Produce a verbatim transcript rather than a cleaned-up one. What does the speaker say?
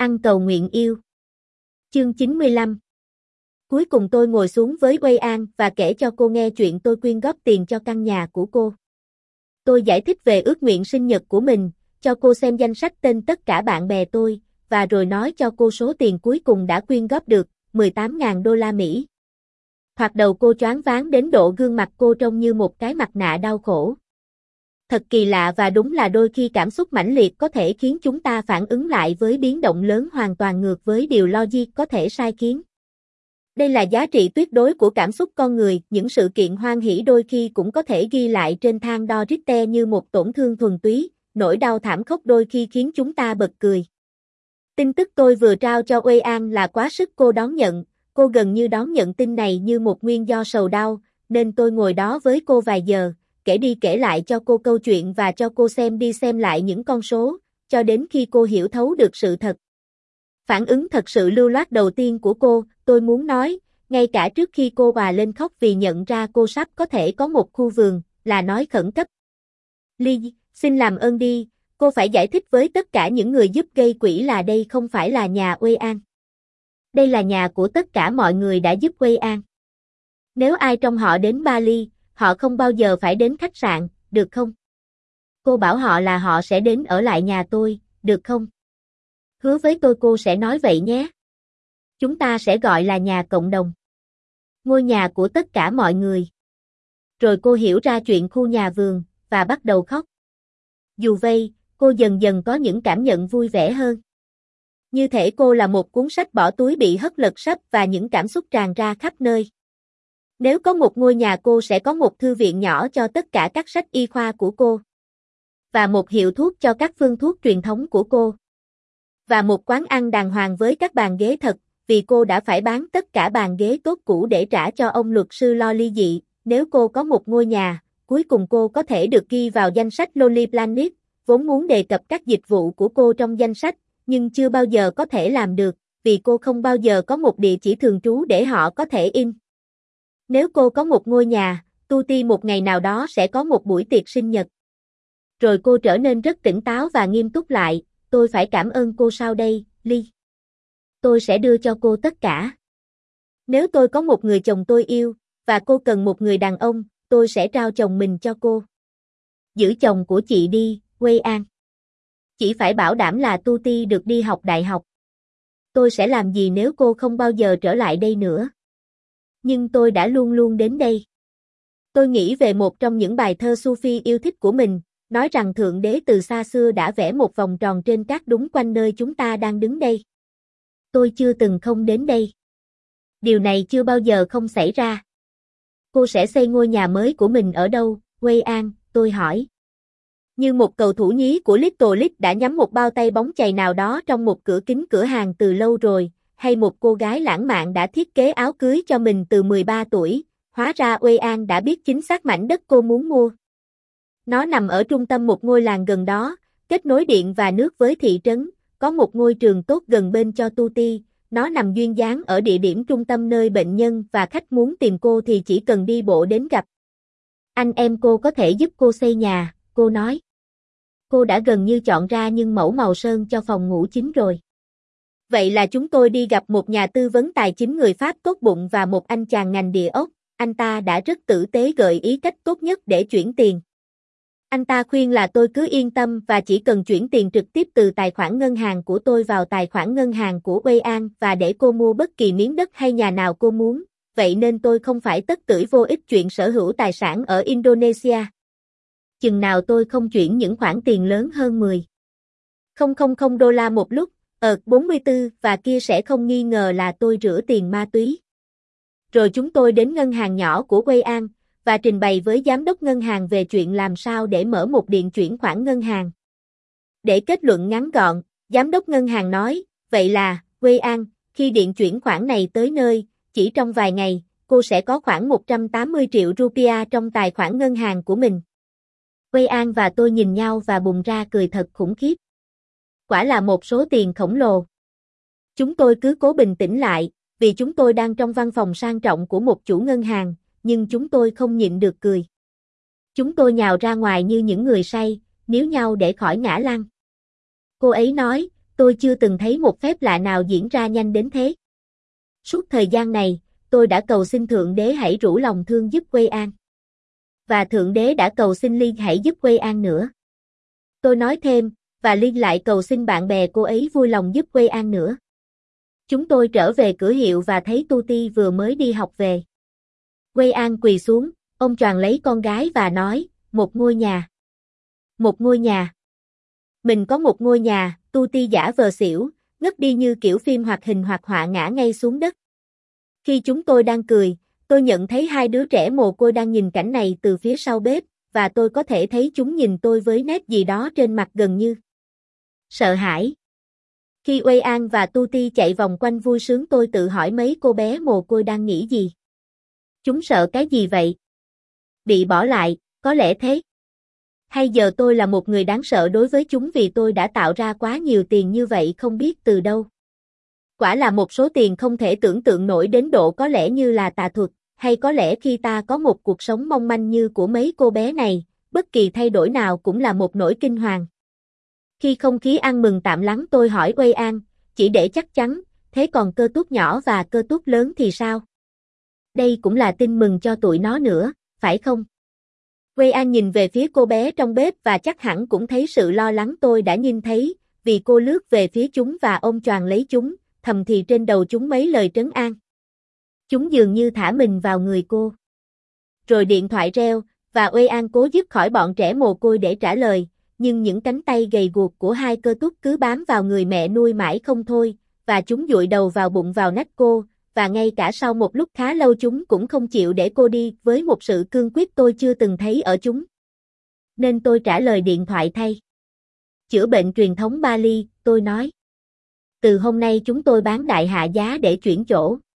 Ăn cầu nguyện yêu. Chương chín mươi lăm. Cuối cùng tôi ngồi xuống với Wei An và kể cho cô nghe chuyện tôi quyên góp tiền cho căn nhà của cô. Tôi giải thích về ước nguyện sinh nhật của mình, cho cô xem danh sách tên tất cả bạn bè tôi, và rồi nói cho cô số tiền cuối cùng đã quyên góp được, mười tám nghìn đô la Mỹ. Thoạt đầu cô choáng váng đến độ gương mặt cô trông như một cái mặt nạ đau khổ. Thật kỳ lạ và đúng là đôi khi cảm xúc mãnh liệt có thể khiến chúng ta phản ứng lại với biến động lớn hoàn toàn ngược với điều logic có thể sai khiến. Đây là giá trị tuyệt đối của cảm xúc con người, những sự kiện hoan hỉ đôi khi cũng có thể ghi lại trên thang đo Richter như một tổn thương thuần túy, nỗi đau thảm khốc đôi khi khiến chúng ta bật cười. Tin tức tôi vừa trao cho Wei An là quá sức cô đón nhận, cô gần như đón nhận tin này như một nguyên do sầu đau, nên tôi ngồi đó với cô vài giờ, kể đi kể lại cho cô câu chuyện và cho cô xem đi xem lại những con số, cho đến khi cô hiểu thấu được sự thật. Phản ứng thật sự lưu loát đầu tiên của cô, tôi muốn nói, ngay cả trước khi cô òa lên khóc vì nhận ra cô sắp có thể có một khu vườn, là nói khẩn cấp. Ly, xin làm ơn đi, cô phải giải thích với tất cả những người giúp gây quỹ là đây không phải là nhà Wei An. Đây là nhà của tất cả mọi người đã giúp Wei An. Nếu ai trong họ đến Bali, họ không bao giờ phải đến khách sạn, được không? Cô bảo họ là họ sẽ đến ở lại nhà tôi, được không? Hứa với tôi cô sẽ nói vậy nhé. Chúng ta sẽ gọi là nhà cộng đồng. Ngôi nhà của tất cả mọi người. Rồi cô hiểu ra chuyện khu nhà vườn, và bắt đầu khóc. Dù vậy, cô dần dần có những cảm nhận vui vẻ hơn. Như thể cô là một cuốn sách bỏ túi bị hất lật sấp và những cảm xúc tràn ra khắp nơi. Nếu có một ngôi nhà cô sẽ có một thư viện nhỏ cho tất cả các sách y khoa của cô. Và một hiệu thuốc cho các phương thuốc truyền thống của cô. Và một quán ăn đàng hoàng với các bàn ghế thật, vì cô đã phải bán tất cả bàn ghế tốt cũ để trả cho ông luật sư lo ly dị. Nếu cô có một ngôi nhà, cuối cùng cô có thể được ghi vào danh sách Lonely Planet, vốn muốn đề cập các dịch vụ của cô trong danh sách, nhưng chưa bao giờ có thể làm được, vì cô không bao giờ có một địa chỉ thường trú để họ có thể in. Nếu cô có một ngôi nhà, tu ti một ngày nào đó sẽ có một buổi tiệc sinh nhật. Rồi cô trở nên rất tỉnh táo và nghiêm túc lại, tôi phải cảm ơn cô sao đây, Ly. Tôi sẽ đưa cho cô tất cả. Nếu tôi có một người chồng tôi yêu, và cô cần một người đàn ông, tôi sẽ trao chồng mình cho cô. Giữ chồng của chị đi, Wei An. Chỉ phải bảo đảm là tu ti được đi học đại học. Tôi sẽ làm gì nếu cô không bao giờ trở lại đây nữa? Nhưng tôi đã luôn luôn đến đây. Tôi nghĩ về một trong những bài thơ Sufi yêu thích của mình, nói rằng Thượng Đế từ xa xưa đã vẽ một vòng tròn trên cát đúng quanh nơi chúng ta đang đứng đây. Tôi chưa từng không đến đây. Điều này chưa bao giờ không xảy ra. Cô sẽ xây ngôi nhà mới của mình ở đâu, Wei An, tôi hỏi. Như một cầu thủ nhí của Little League đã nhắm một bao tay bóng chày nào đó trong một cửa kính cửa hàng từ lâu rồi, hay một cô gái lãng mạn đã thiết kế áo cưới cho mình từ mười ba tuổi, hóa ra Wei An đã biết chính xác mảnh đất cô muốn mua. Nó nằm ở trung tâm một ngôi làng gần đó, kết nối điện và nước với thị trấn, có một ngôi trường tốt gần bên cho tu ti, nó nằm duyên dáng ở địa điểm trung tâm nơi bệnh nhân và khách muốn tìm cô thì chỉ cần đi bộ đến gặp. Anh em cô có thể giúp cô xây nhà, cô nói. Cô đã gần như chọn ra nhưng mẫu màu sơn cho phòng ngủ chính rồi. Vậy là chúng tôi đi gặp một nhà tư vấn tài chính người Pháp tốt bụng và một anh chàng ngành địa ốc, anh ta đã rất tử tế gợi ý cách tốt nhất để chuyển tiền. Anh ta khuyên là tôi cứ yên tâm và chỉ cần chuyển tiền trực tiếp từ tài khoản ngân hàng của tôi vào tài khoản ngân hàng của Wei An và để cô mua bất kỳ miếng đất hay nhà nào cô muốn, vậy nên tôi không phải tất tưởi vô ích chuyện sở hữu tài sản ở Indonesia. Chừng nào tôi không chuyển những khoản tiền lớn hơn mười nghìn đô la một lúc, ở bốn mươi tư và kia sẽ không nghi ngờ là tôi rửa tiền ma túy. Rồi chúng tôi đến ngân hàng nhỏ của Wei An, và trình bày với giám đốc ngân hàng về chuyện làm sao để mở một điện chuyển khoản ngân hàng. Để kết luận ngắn gọn, giám đốc ngân hàng nói, vậy là, Wei An, khi điện chuyển khoản này tới nơi, chỉ trong vài ngày, cô sẽ có khoảng một trăm tám mươi triệu rupiah trong tài khoản ngân hàng của mình. Wei An và tôi nhìn nhau và bùng ra cười thật khủng khiếp. Quả là một số tiền khổng lồ. Chúng tôi cứ cố bình tĩnh lại, vì chúng tôi đang trong văn phòng sang trọng của một chủ ngân hàng, nhưng chúng tôi không nhịn được cười. Chúng tôi nhào ra ngoài như những người say, níu nhau để khỏi ngã lăn. Cô ấy nói, tôi chưa từng thấy một phép lạ nào diễn ra nhanh đến thế. Suốt thời gian này, tôi đã cầu xin Thượng Đế hãy rủ lòng thương giúp Quây An. Và Thượng Đế đã cầu xin Liên hãy giúp Quây An nữa. Tôi nói thêm, và Liên lại cầu xin bạn bè cô ấy vui lòng giúp Quây An nữa. Chúng tôi trở về cửa hiệu và thấy Tuti vừa mới đi học về. Quây An quỳ xuống, ôm choàng lấy con gái và nói, một ngôi nhà. Một ngôi nhà. Mình có một ngôi nhà, Tuti giả vờ xỉu, ngất đi như kiểu phim hoạt hình hoạt họa ngã ngay xuống đất. Khi chúng tôi đang cười, tôi nhận thấy hai đứa trẻ mồ côi đang nhìn cảnh này từ phía sau bếp, và tôi có thể thấy chúng nhìn tôi với nét gì đó trên mặt gần như sợ hãi. Khi Quây An và Tuti chạy vòng quanh vui sướng tôi tự hỏi mấy cô bé mồ côi đang nghĩ gì. Chúng sợ cái gì vậy? Bị bỏ lại, có lẽ thế. Hay giờ tôi là một người đáng sợ đối với chúng vì tôi đã tạo ra quá nhiều tiền như vậy không biết từ đâu. Quả là một số tiền không thể tưởng tượng nổi đến độ có lẽ như là tà thuật, hay có lẽ khi ta có một cuộc sống mong manh như của mấy cô bé này, bất kỳ thay đổi nào cũng là một nỗi kinh hoàng. Khi không khí ăn mừng tạm lắng tôi hỏi Quây An, chỉ để chắc chắn, thế còn cơ tút nhỏ và cơ tút lớn thì sao? Đây cũng là tin mừng cho tụi nó nữa, phải không? Quây An nhìn về phía cô bé trong bếp và chắc hẳn cũng thấy sự lo lắng tôi đã nhìn thấy, vì cô lướt về phía chúng và ôm choàng lấy chúng, thầm thì trên đầu chúng mấy lời trấn an. Chúng dường như thả mình vào người cô. Rồi điện thoại reo, và Quây An cố dứt khỏi bọn trẻ mồ côi để trả lời, nhưng những cánh tay gầy guộc của hai cơ tút cứ bám vào người mẹ nuôi mãi không thôi, và chúng dụi đầu vào bụng vào nách cô, và ngay cả sau một lúc khá lâu chúng cũng không chịu để cô đi với một sự cương quyết tôi chưa từng thấy ở chúng. Nên tôi trả lời điện thoại thay. Chữa bệnh truyền thống Bali, tôi nói. Từ hôm nay chúng tôi bán đại hạ giá để chuyển chỗ.